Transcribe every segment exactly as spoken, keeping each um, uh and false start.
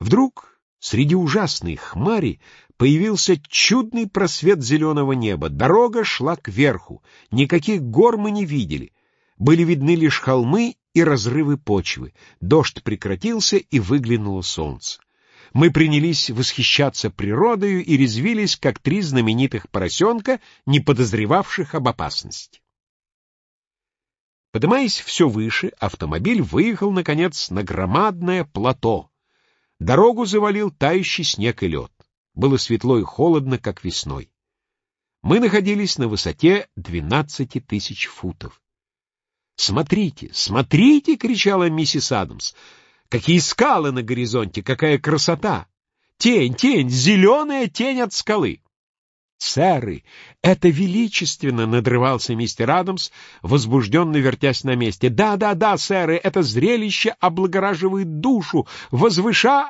Вдруг среди ужасной хмари появился чудный просвет зеленого неба. Дорога шла кверху, никаких гор мы не видели. Были видны лишь холмы и разрывы почвы. Дождь прекратился, и выглянуло солнце. Мы принялись восхищаться природою и резвились, как три знаменитых поросенка, не подозревавших об опасности. Поднимаясь все выше, автомобиль выехал, наконец, на громадное плато. Дорогу завалил тающий снег и лед. Было светло и холодно, как весной. Мы находились на высоте двенадцати тысяч футов. «Смотрите, смотрите!» — кричала миссис Адамс. «Какие скалы на горизонте! Какая красота! Тень, тень, зеленая тень от скалы!» «Сэры, это величественно!» — надрывался мистер Адамс, возбужденно вертясь на месте. «Да, да, да, сэры, это зрелище облагораживает душу, возвыша...»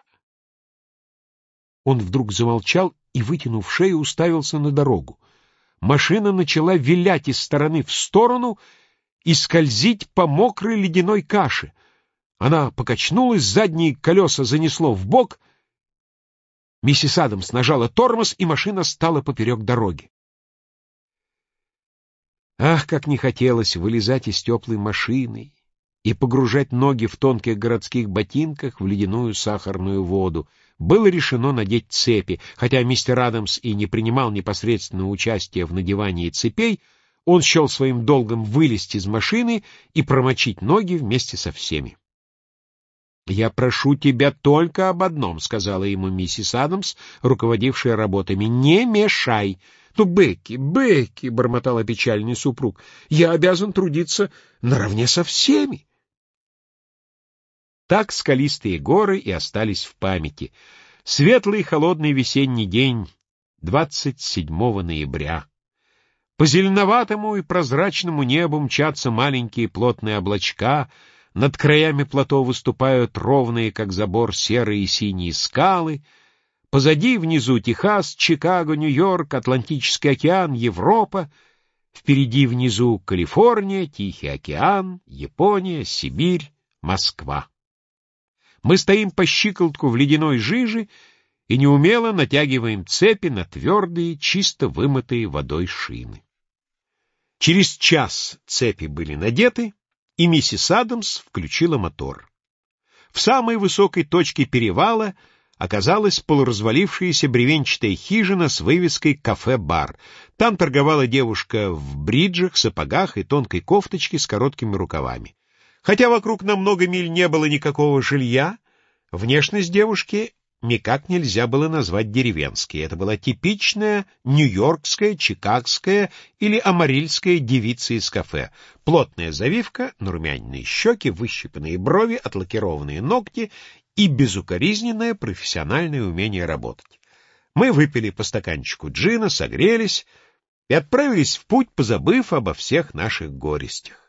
Он вдруг замолчал и, вытянув шею, уставился на дорогу. Машина начала вилять из стороны в сторону и скользить по мокрой ледяной каше. Она покачнулась, задние колеса занесло вбок. Миссис Адамс нажала тормоз, и машина стала поперек дороги. Ах, как не хотелось вылезать из теплой машины и погружать ноги в тонких городских ботинках в ледяную сахарную воду. Было решено надеть цепи. Хотя мистер Адамс и не принимал непосредственного участия в надевании цепей, он счел своим долгом вылезть из машины и промочить ноги вместе со всеми. «Я прошу тебя только об одном», — сказала ему миссис Адамс, руководившая работами. «Не мешай». «Ну, Бекки, Бекки», — бормотал опечаленный супруг, — «я обязан трудиться наравне со всеми». Так скалистые горы и остались в памяти. Светлый холодный весенний день, двадцать седьмого ноября. По зеленоватому и прозрачному небу мчатся маленькие плотные облачка, над краями плато выступают ровные, как забор, серые и синие скалы, позади внизу Техас, Чикаго, Нью-Йорк, Атлантический океан, Европа, впереди внизу Калифорния, Тихий океан, Япония, Сибирь, Москва. Мы стоим по щиколотку в ледяной жиже и неумело натягиваем цепи на твердые, чисто вымытые водой шины. Через час цепи были надеты, и миссис Адамс включила мотор. В самой высокой точке перевала оказалась полуразвалившаяся бревенчатая хижина с вывеской «Кафе-бар». Там торговала девушка в бриджах, сапогах и тонкой кофточке с короткими рукавами. Хотя вокруг на много миль не было никакого жилья, внешность девушки никак нельзя было назвать деревенской. Это была типичная нью-йоркская, чикагская или амарильская девица из кафе. Плотная завивка, нарумяненные щеки, выщипанные брови, отлакированные ногти и безукоризненное профессиональное умение работать. Мы выпили по стаканчику джина, согрелись и отправились в путь, позабыв обо всех наших горестях.